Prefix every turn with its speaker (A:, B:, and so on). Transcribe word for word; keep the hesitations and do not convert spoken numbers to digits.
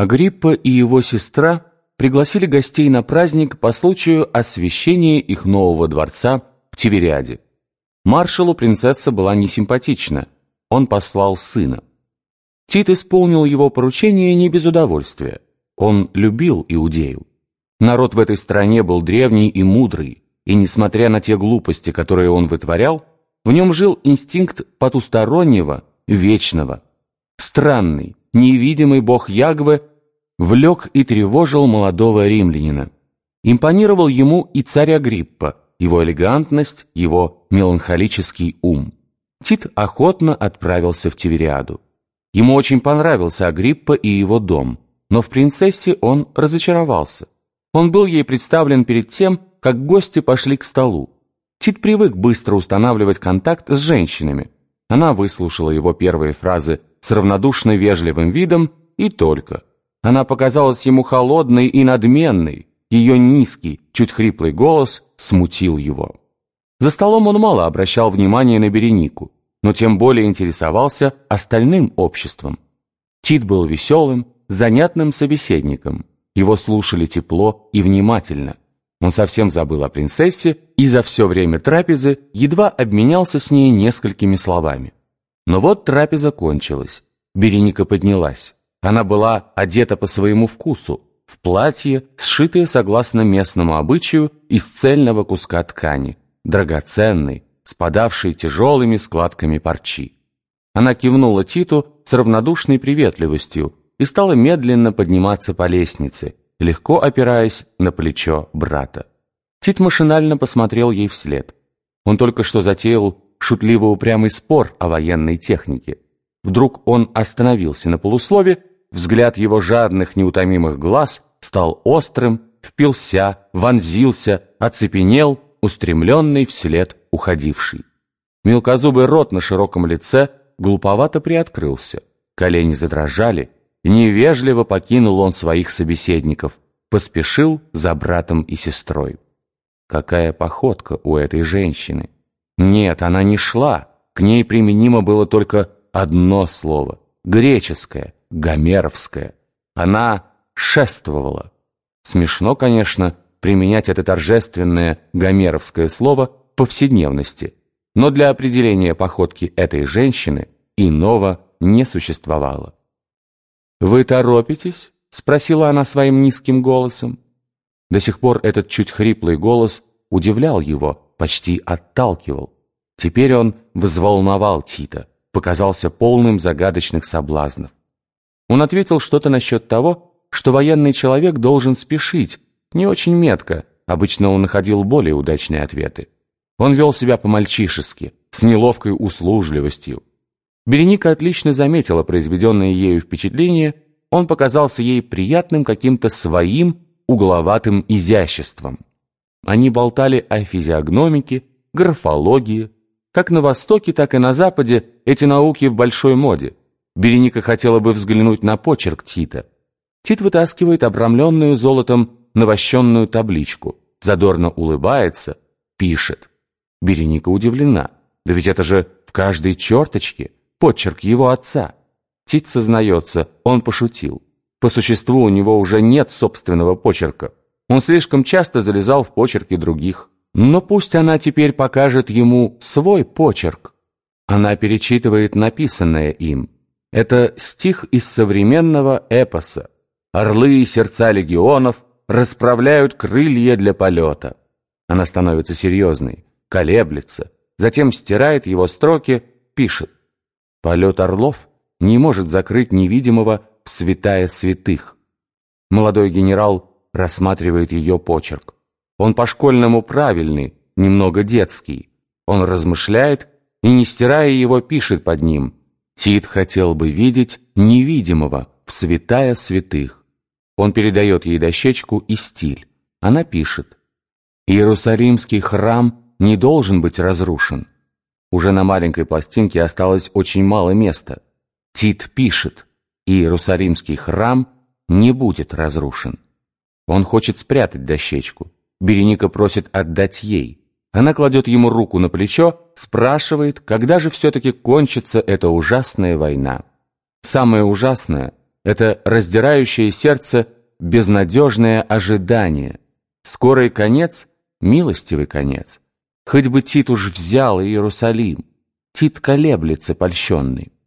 A: Агриппа и его сестра пригласили гостей на праздник по случаю освящения их нового дворца в Тивериаде. Маршалу принцесса была несимпатична, он послал сына. Тит исполнил его поручение не без удовольствия. Он любил Иудею. Народ в этой стране был древний и мудрый, и, несмотря на те глупости, которые он вытворял, в нем жил инстинкт потустороннего, вечного. Странный, невидимый бог Ягве влек и тревожил молодого римлянина. Импонировал ему и царь Агриппа, его элегантность, его меланхолический ум. Тит охотно отправился в Тивериаду. Ему очень понравился Агриппа и его дом, но в принцессе он разочаровался. Он был ей представлен перед тем, как гости пошли к столу. Тит привык быстро устанавливать контакт с женщинами. Она выслушала его первые фразы с равнодушно вежливым видом и только. Она показалась ему холодной и надменной. Ее низкий, чуть хриплый голос смутил его. За столом он мало обращал внимания на Беренику, но тем более интересовался остальным обществом. Тит был веселым, занятным собеседником. Его слушали тепло и внимательно. Он совсем забыл о принцессе и за все время трапезы едва обменялся с ней несколькими словами. Но вот трапеза кончилась. Береника поднялась. Она была одета по своему вкусу, в платье, сшитое согласно местному обычаю из цельного куска ткани, драгоценной, спадавшей тяжелыми складками парчи. Она кивнула Титу с равнодушной приветливостью и стала медленно подниматься по лестнице, легко опираясь на плечо брата. Тит машинально посмотрел ей вслед. Он только что затеял шутливо-упрямый спор о военной технике. Вдруг он остановился на полуслове, взгляд его жадных неутомимых глаз стал острым, впился, вонзился, оцепенел, устремленный вслед уходивший. Мелкозубый рот на широком лице глуповато приоткрылся, колени задрожали, и невежливо покинул он своих собеседников, поспешил за братом и сестрой. Какая походка у этой женщины! Нет, она не шла, к ней применимо было только одно слово — греческое, гомеровское. Она шествовала. Смешно, конечно, применять это торжественное гомеровское слово в повседневности, но для определения походки этой женщины иного не существовало. «Вы торопитесь?» — спросила она своим низким голосом. До сих пор этот чуть хриплый голос удивлял его, почти отталкивал. Теперь он взволновал Тита, показался полным загадочных соблазнов. Он ответил что-то насчет того, что военный человек должен спешить, не очень метко, обычно он находил более удачные ответы. Он вел себя по-мальчишески, с неловкой услужливостью. Береника отлично заметила произведенное ею впечатление, он показался ей приятным каким-то своим угловатым изяществом. Они болтали о физиогномике, графологии. Как на Востоке, так и на Западе эти науки в большой моде. Береника хотела бы взглянуть на почерк Тита. Тит вытаскивает обрамленную золотом навощенную табличку, задорно улыбается, пишет. Береника удивлена. Да ведь это же в каждой черточке почерк его отца. Тит сознается, он пошутил. По существу у него уже нет собственного почерка. Он слишком часто залезал в почерки других. Но пусть она теперь покажет ему свой почерк. Она перечитывает написанное им. Это стих из современного эпоса. «Орлы и сердца легионов расправляют крылья для полета». Она становится серьезной, колеблется, затем стирает его строки, пишет. «Полет орлов не может закрыть невидимого в святая святых». Молодой генерал рассматривает ее почерк. Он по-школьному правильный, немного детский. Он размышляет и, не стирая его, пишет под ним. Тит хотел бы видеть невидимого в святая святых. Он передает ей дощечку и стиль. Она пишет. Иерусалимский храм не должен быть разрушен. Уже на маленькой пластинке осталось очень мало места. Тит пишет. Иерусалимский храм не будет разрушен. Он хочет спрятать дощечку. Береника просит отдать ей. Она кладет ему руку на плечо, спрашивает, когда же все-таки кончится эта ужасная война. Самое ужасное, это раздирающее сердце безнадежное ожидание. Скорый конец — милостивый конец. Хоть бы Тит уж взял Иерусалим. Тит колеблется польщенный.